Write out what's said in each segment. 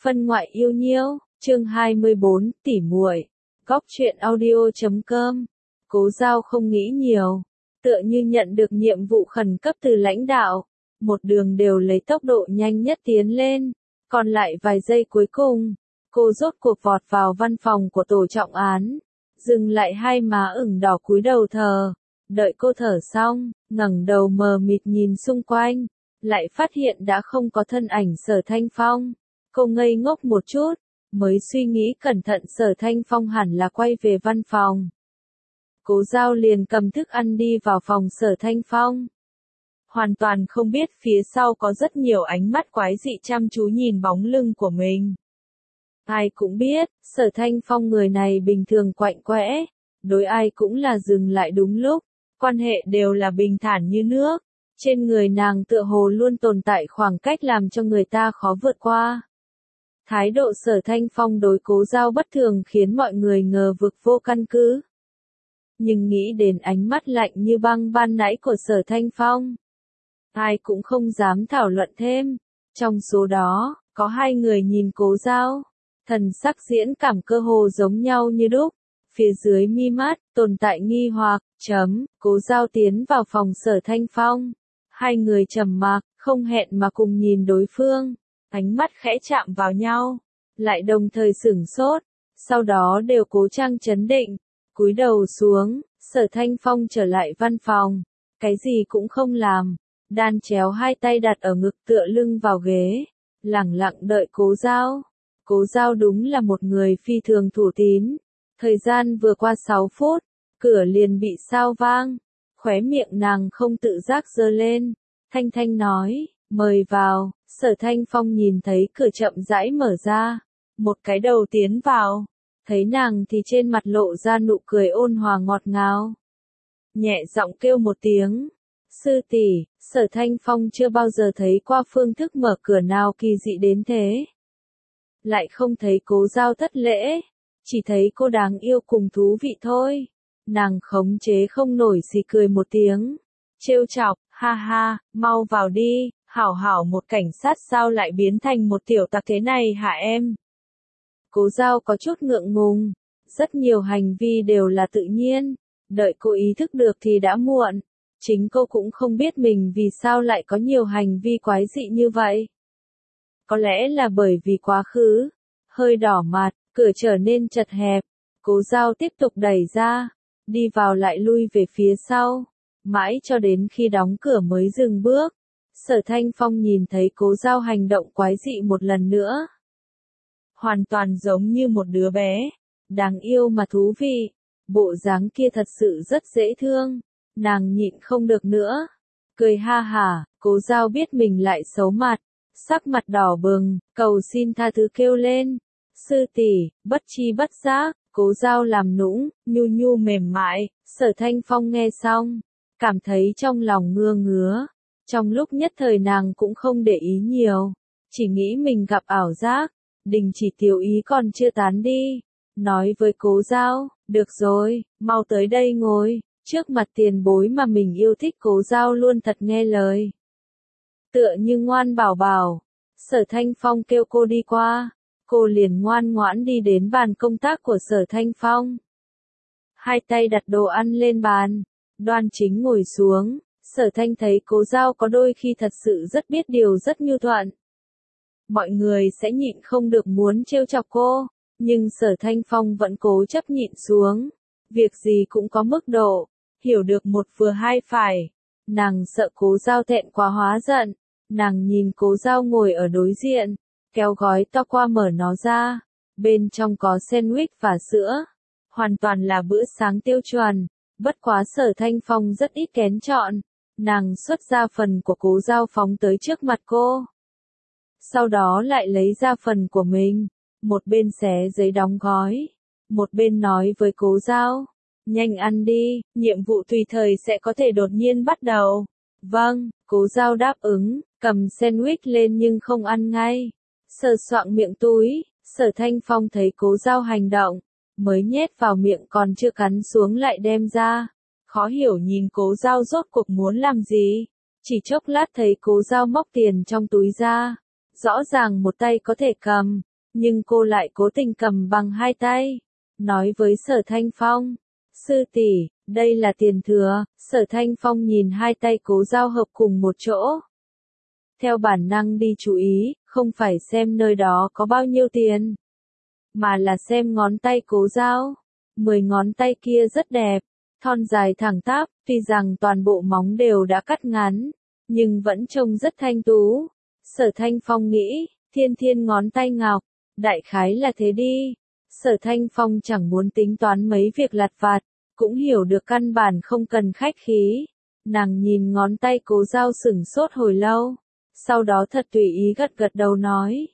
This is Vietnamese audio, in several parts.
Phân ngoại yêu nhiêu, chương 24, tỉ muội. Góc truyện audio.com. Cố Giao không nghĩ nhiều, tựa như nhận được nhiệm vụ khẩn cấp từ lãnh đạo, một đường đều lấy tốc độ nhanh nhất tiến lên, còn lại vài giây cuối cùng, cô rốt cuộc vọt vào văn phòng của tổ trọng án, dừng lại hai má ửng đỏ cúi đầu thờ, đợi cô thở xong, ngẩng đầu mờ mịt nhìn xung quanh, lại phát hiện đã không có thân ảnh Sở Thanh Phong. Cô ngây ngốc một chút, mới suy nghĩ cẩn thận Sở Thanh Phong hẳn là quay về văn phòng. Cố Giao liền cầm thức ăn đi vào phòng Sở Thanh Phong. Hoàn toàn không biết phía sau có rất nhiều ánh mắt quái dị chăm chú nhìn bóng lưng của mình. Ai cũng biết, Sở Thanh Phong người này bình thường quạnh quẽ, đối ai cũng là dừng lại đúng lúc, quan hệ đều là bình thản như nước. Trên người nàng tựa hồ luôn tồn tại khoảng cách làm cho người ta khó vượt qua. Thái độ Sở Thanh Phong đối Cố Giao bất thường khiến mọi người ngờ vực vô căn cứ. Nhưng nghĩ đến ánh mắt lạnh như băng ban nãy của Sở Thanh Phong, ai cũng không dám thảo luận thêm. Trong số đó, có hai người nhìn Cố Giao, thần sắc diễn cảm cơ hồ giống nhau như đúc. Phía dưới mi mắt, tồn tại nghi hoặc, Cố Giao tiến vào phòng Sở Thanh Phong. Hai người trầm mặc, không hẹn mà cùng nhìn đối phương, ánh mắt khẽ chạm vào nhau, lại đồng thời sửng sốt, sau đó đều cố trang trấn định, cúi đầu xuống. Sở Thanh Phong trở lại văn phòng, cái gì cũng không làm, đan chéo hai tay đặt ở ngực tựa lưng vào ghế, lẳng lặng đợi Cố Giao. Cố Giao đúng là một người phi thường thủ tín. Thời gian vừa qua 6 phút, cửa liền bị sao vang. Khóe miệng nàng không tự giác giơ lên, thanh thanh nói, mời vào. Sở Thanh Phong nhìn thấy cửa chậm rãi mở ra, một cái đầu tiến vào, thấy nàng thì trên mặt lộ ra nụ cười ôn hòa ngọt ngào. Nhẹ giọng kêu một tiếng, sư tỷ. Sở Thanh Phong chưa bao giờ thấy qua phương thức mở cửa nào kỳ dị đến thế. Lại không thấy Cố Giao thất lễ, chỉ thấy cô đáng yêu cùng thú vị thôi. Nàng khống chế không nổi xì cười một tiếng, trêu chọc, ha ha, mau vào đi, hảo hảo một cảnh sát sao lại biến thành một tiểu tặc thế này hả em? Cố Giao có chút ngượng ngùng, rất nhiều hành vi đều là tự nhiên, đợi cô ý thức được thì đã muộn. Chính cô cũng không biết mình vì sao lại có nhiều hành vi quái dị như vậy. Có lẽ là bởi vì quá khứ, hơi đỏ mặt, cửa trở nên chật hẹp, Cố Giao tiếp tục đẩy ra, đi vào lại lui về phía sau, mãi cho đến khi đóng cửa mới dừng bước. Sở Thanh Phong nhìn thấy Cố Giao hành động quái dị một lần nữa. Hoàn toàn giống như một đứa bé, đáng yêu mà thú vị, bộ dáng kia thật sự rất dễ thương, nàng nhịn không được nữa, cười ha hả. Cố Giao biết mình lại xấu mặt, sắc mặt đỏ bừng, cầu xin tha thứ kêu lên, sư tỷ. Bất chi bất giác, Cố Giao làm nũng, nhu nhu mềm mại. Sở Thanh Phong nghe xong, cảm thấy trong lòng ngứa ngứa. Trong lúc nhất thời nàng cũng không để ý nhiều, chỉ nghĩ mình gặp ảo giác. Đình chỉ tiểu ý còn chưa tán đi, nói với Cố Giao, được rồi, mau tới đây ngồi, trước mặt tiền bối mà mình yêu thích. Cố Giao luôn thật nghe lời, tựa như ngoan bảo bảo. Sở Thanh Phong kêu cô đi qua, cô liền ngoan ngoãn đi đến bàn công tác của Sở Thanh Phong. Hai tay đặt đồ ăn lên bàn, đoan chính ngồi xuống. Sở Thanh thấy Cố Giao có đôi khi thật sự rất biết điều, rất nhu thuận. Mọi người sẽ nhịn không được muốn trêu chọc cô, nhưng Sở Thanh Phong vẫn cố chấp nhịn xuống. Việc gì cũng có mức độ, hiểu được một vừa hai phải. Nàng sợ Cố Giao thẹn quá hóa giận, nàng nhìn Cố Giao ngồi ở đối diện, kéo gói to qua mở nó ra, bên trong có sandwich và sữa, hoàn toàn là bữa sáng tiêu chuẩn. Bất quá Sở Thanh Phong rất ít kén chọn, nàng xuất ra phần của Cố Giao phóng tới trước mặt cô. Sau đó lại lấy ra phần của mình, một bên xé giấy đóng gói, một bên nói với Cố Giao, nhanh ăn đi, nhiệm vụ tùy thời sẽ có thể đột nhiên bắt đầu. Vâng, Cố Giao đáp ứng, cầm sandwich lên nhưng không ăn ngay, sờ soạng miệng túi. Sở Thanh Phong thấy Cố Giao hành động, mới nhét vào miệng còn chưa cắn xuống lại đem ra, khó hiểu nhìn Cố Giao rốt cuộc muốn làm gì. Chỉ chốc lát thấy Cố Giao móc tiền trong túi ra, rõ ràng một tay có thể cầm, nhưng cô lại cố tình cầm bằng hai tay, nói với Sở Thanh Phong, sư tỷ, đây là tiền thừa. Sở Thanh Phong nhìn hai tay Cố Dao hợp cùng một chỗ. Theo bản năng đi chú ý, không phải xem nơi đó có bao nhiêu tiền, mà là xem ngón tay Cố Dao. 10 ngón tay kia rất đẹp, thon dài thẳng tắp, tuy rằng toàn bộ móng đều đã cắt ngắn, nhưng vẫn trông rất thanh tú. Sở Thanh Phong nghĩ, thiên thiên ngón tay ngọc, đại khái là thế đi. Sở Thanh Phong chẳng muốn tính toán mấy việc lặt vặt, cũng hiểu được căn bản không cần khách khí. Nàng nhìn ngón tay Cố Dao sửng sốt hồi lâu, sau đó thật tùy ý gật gật đầu nói,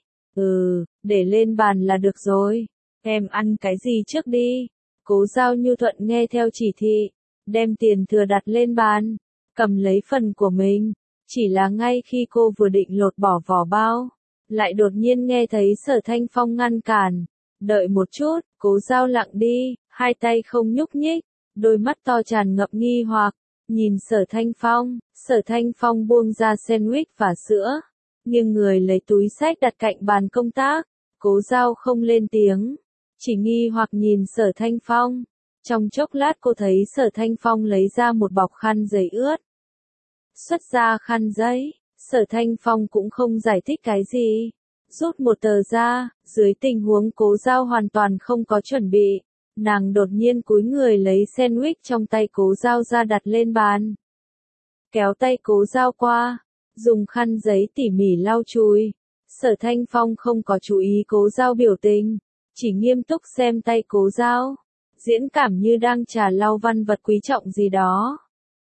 để lên bàn là được rồi, em ăn cái gì trước đi. Cố Dao nhu thuận nghe theo chỉ thị, đem tiền thừa đặt lên bàn, cầm lấy phần của mình. Chỉ là ngay khi cô vừa định lột bỏ vỏ bao, lại đột nhiên nghe thấy Sở Thanh Phong ngăn cản. Đợi một chút, Cố Dao lặng đi, hai tay không nhúc nhích, đôi mắt to tràn ngập nghi hoặc, nhìn Sở Thanh Phong. Sở Thanh Phong buông ra sandwich và sữa, nghiêng người lấy túi xách đặt cạnh bàn công tác. Cố Dao không lên tiếng, chỉ nghi hoặc nhìn Sở Thanh Phong. Trong chốc lát cô thấy Sở Thanh Phong lấy ra một bọc khăn giấy ướt. Xuất ra khăn giấy, Sở Thanh Phong cũng không giải thích cái gì, rút một tờ ra. Dưới tình huống Cố Dao hoàn toàn không có chuẩn bị, nàng đột nhiên cúi người lấy sandwich trong tay Cố Dao ra đặt lên bàn. Kéo tay Cố Dao qua, dùng khăn giấy tỉ mỉ lau chùi. Sở Thanh Phong không có chú ý Cố Dao biểu tình, chỉ nghiêm túc xem tay Cố Dao, diễn cảm như đang trà lau văn vật quý trọng gì đó.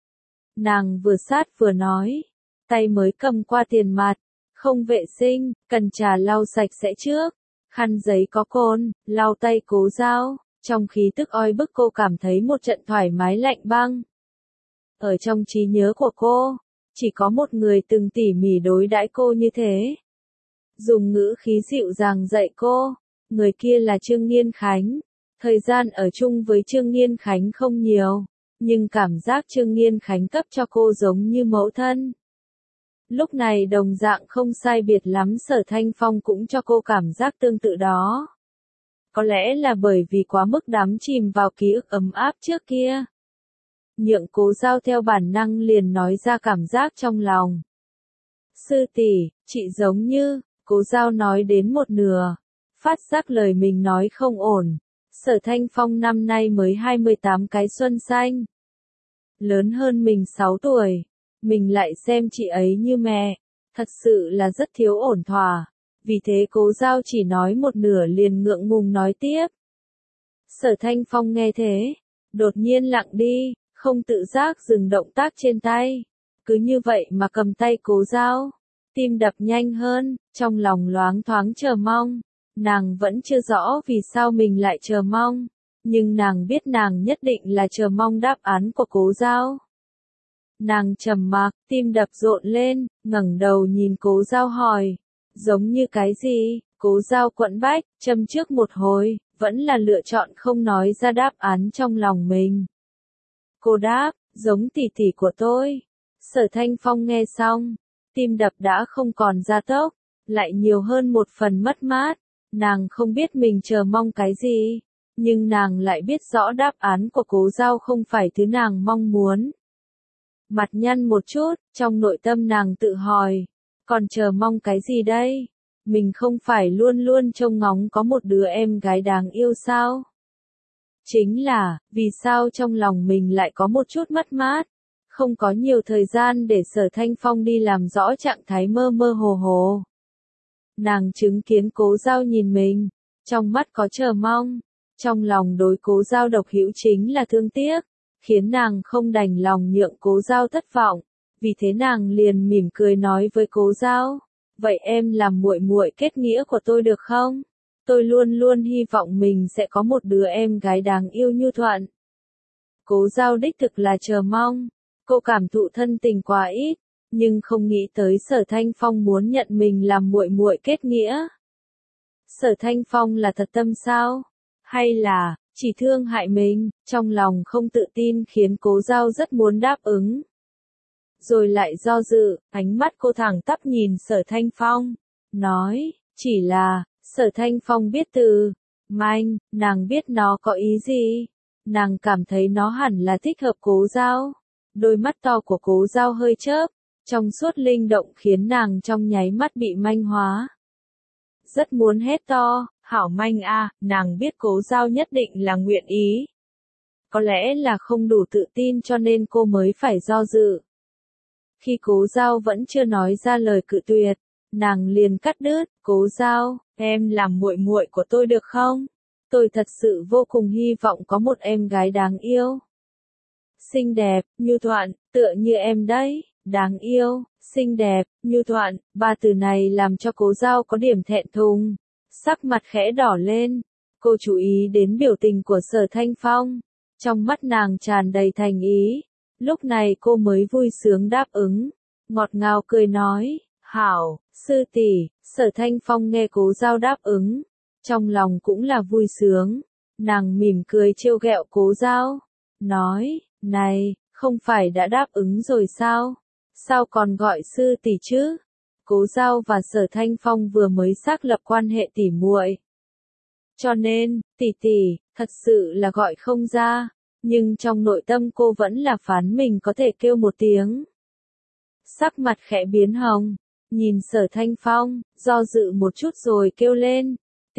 Nàng vừa sát vừa nói, tay mới cầm qua tiền mặt, không vệ sinh, cần trà lau sạch sẽ trước. Khăn giấy có cồn, lau tay Cố Dao, trong khí tức oi bức cô cảm thấy một trận thoải mái lạnh băng. Ở trong trí nhớ của cô, chỉ có một người từng tỉ mỉ đối đãi cô như thế, dùng ngữ khí dịu dàng dạy cô. Người kia là Trương Nghiên Khánh. Thời gian ở chung với Trương Nghiên Khánh không nhiều, nhưng cảm giác Trương Nghiên Khánh cấp cho cô giống như mẫu thân. Lúc này đồng dạng không sai biệt lắm, Sở Thanh Phong cũng cho cô cảm giác tương tự đó. Có lẽ là bởi vì quá mức đắm chìm vào ký ức ấm áp trước kia. Nhượng Cố Dao theo bản năng liền nói ra cảm giác trong lòng. Sư tỷ, chị giống như. Cố Dao nói đến một nửa, phát giác lời mình nói không ổn. Sở Thanh Phong năm nay mới 28 cái xuân xanh, lớn hơn mình 6 tuổi, mình lại xem chị ấy như mẹ, thật sự là rất thiếu ổn thỏa. Vì thế Cố Dao chỉ nói một nửa liền ngượng ngùng nói tiếp. Sở Thanh Phong nghe thế, đột nhiên lặng đi, không tự giác dừng động tác trên tay, cứ như vậy mà cầm tay Cố Dao. Tim đập nhanh hơn, trong lòng loáng thoáng chờ mong. Nàng vẫn chưa rõ vì sao mình lại chờ mong, nhưng nàng biết nàng nhất định là chờ mong đáp án của Cố Dao. Nàng trầm mặc, tim đập rộn lên, ngẩng đầu nhìn Cố Dao hỏi, giống như cái gì? Cố Dao quẫn bách, châm trước một hồi, vẫn là lựa chọn không nói ra đáp án trong lòng mình. Cô đáp, giống tỷ tỷ của tôi. Sở Thanh Phong nghe xong, tim đập đã không còn gia tốc, lại nhiều hơn một phần mất mát. Nàng không biết mình chờ mong cái gì, nhưng nàng lại biết rõ đáp án của Cố Dao không phải thứ nàng mong muốn. Mặt nhăn một chút, trong nội tâm nàng tự hỏi, còn chờ mong cái gì đây? Mình không phải luôn luôn trông ngóng có một đứa em gái đáng yêu sao? Chính là, vì sao trong lòng mình lại có một chút mất mát? Không có nhiều thời gian để Sở Thanh Phong đi làm rõ trạng thái mơ mơ hồ hồ. Nàng chứng kiến Cố Dao nhìn mình, trong mắt có chờ mong, trong lòng đối Cố Dao độc hữu chính là thương tiếc, khiến nàng không đành lòng nhượng Cố Dao thất vọng. Vì thế nàng liền mỉm cười nói với Cố Dao, vậy em làm muội muội kết nghĩa của tôi được không? Tôi luôn luôn hy vọng mình sẽ có một đứa em gái đáng yêu nhu thuận. Cố Dao đích thực là chờ mong, cô cảm thụ thân tình quá ít, nhưng không nghĩ tới Sở Thanh Phong muốn nhận mình làm muội muội kết nghĩa. Sở Thanh Phong là thật tâm sao? Hay là chỉ thương hại mình? Trong lòng không tự tin khiến Cố Dao rất muốn đáp ứng. Rồi lại do dự, ánh mắt cô thẳng tắp nhìn Sở Thanh Phong, nói, chỉ là, Sở Thanh Phong biết từ manh, nàng biết nó có ý gì. Nàng cảm thấy nó hẳn là thích hợp Cố Giao. Đôi mắt to của Cố Giao hơi chớp, trong suốt linh động khiến nàng trong nháy mắt bị manh hóa. Rất muốn hét to, hảo manh a, nàng biết Cố Giao nhất định là nguyện ý. Có lẽ là không đủ tự tin cho nên cô mới phải do dự. Khi Cố Giao vẫn chưa nói ra lời cự tuyệt, nàng liền cắt đứt, Cố Giao, em làm muội muội của tôi được không? Tôi thật sự vô cùng hy vọng có một em gái đáng yêu. Xinh đẹp, nhu thuận, tựa như em đấy, đáng yêu, xinh đẹp, nhu thuận, ba từ này làm cho Cố Giao có điểm thẹn thùng. Sắc mặt khẽ đỏ lên, cô chú ý đến biểu tình của Sở Thanh Phong. Trong mắt nàng tràn đầy thành ý. Lúc này cô mới vui sướng đáp ứng. Ngọt ngào cười nói, hảo, sư tỷ. Sở Thanh Phong nghe Cố Giao đáp ứng. Trong lòng cũng là vui sướng. Nàng mỉm cười trêu ghẹo Cố Giao. Nói, này, không phải đã đáp ứng rồi sao? Sao còn gọi sư tỷ chứ? Cố Giao và Sở Thanh Phong vừa mới xác lập quan hệ tỉ muội. Cho nên, tỷ tỷ, thật sự là gọi không ra. Nhưng trong nội tâm cô vẫn là phán mình có thể kêu một tiếng. Sắc mặt khẽ biến hồng, nhìn Sở Thanh Phong, do dự một chút rồi kêu lên.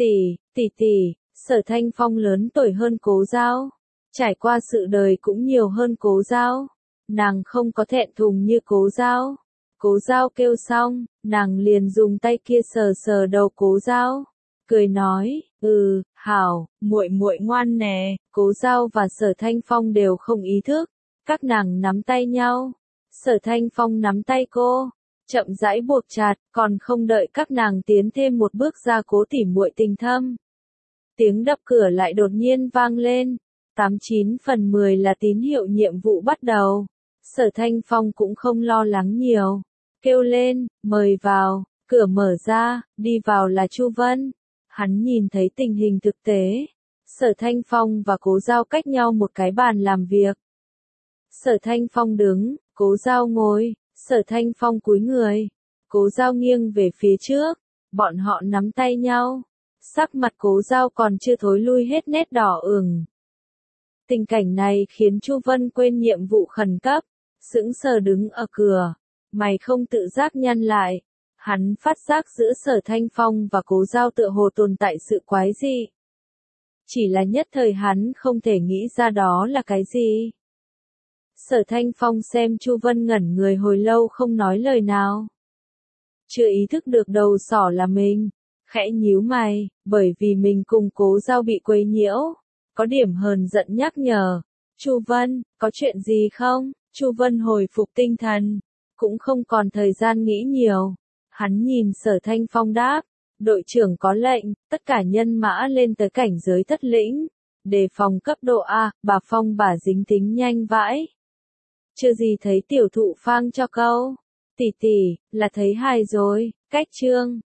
Tỷ. Sở Thanh Phong lớn tuổi hơn Cố Giao. Trải qua sự đời cũng nhiều hơn Cố Giao. Nàng không có thẹn thùng như Cố Giao. Cố Giao kêu xong, nàng liền dùng tay kia sờ sờ đầu Cố Giao. Cười nói, hảo, muội muội ngoan nè. Cố Giao và Sở Thanh Phong đều không ý thức. Các nàng nắm tay nhau. Sở Thanh Phong nắm tay cô, chậm rãi buộc chặt, còn không đợi các nàng tiến thêm một bước ra cố tỉ muội tình thâm. Tiếng đập cửa lại đột nhiên vang lên. 89/10 là tín hiệu nhiệm vụ bắt đầu. Sở Thanh Phong cũng không lo lắng nhiều. Kêu lên, mời vào, cửa mở ra, đi vào là Chu Vân. Hắn nhìn thấy tình hình thực tế. Sở Thanh Phong và Cố Giao cách nhau một cái bàn làm việc. Sở Thanh Phong đứng, Cố Giao ngồi, Sở Thanh Phong cúi người. Cố Giao nghiêng về phía trước, bọn họ nắm tay nhau. Sắc mặt Cố Giao còn chưa thối lui hết nét đỏ ửng. Tình cảnh này khiến Chu Vân quên nhiệm vụ khẩn cấp, sững sờ đứng ở cửa, mày không tự giác nhăn lại. Hắn phát giác giữa Sở Thanh Phong và Cố Giao tựa hồ tồn tại sự quái dị. Chỉ là nhất thời hắn không thể nghĩ ra đó là cái gì. Sở Thanh Phong xem Chu Vân ngẩn người hồi lâu không nói lời nào. Chưa ý thức được đầu sỏ là mình, khẽ nhíu mày, bởi vì mình cùng Cố Giao bị quấy nhiễu. Có điểm hờn giận nhắc nhở. Chu Vân, có chuyện gì không? Chu Vân hồi phục tinh thần, cũng không còn thời gian nghĩ nhiều. Hắn nhìn Sở Thanh Phong đáp, đội trưởng có lệnh, tất cả nhân mã lên tới cảnh giới thất lĩnh. Đề phòng cấp độ A, bà Phong bà dính tính nhanh vãi. Chưa gì thấy tiểu thụ phang cho câu. Tỷ, là thấy hài rồi, cách chương.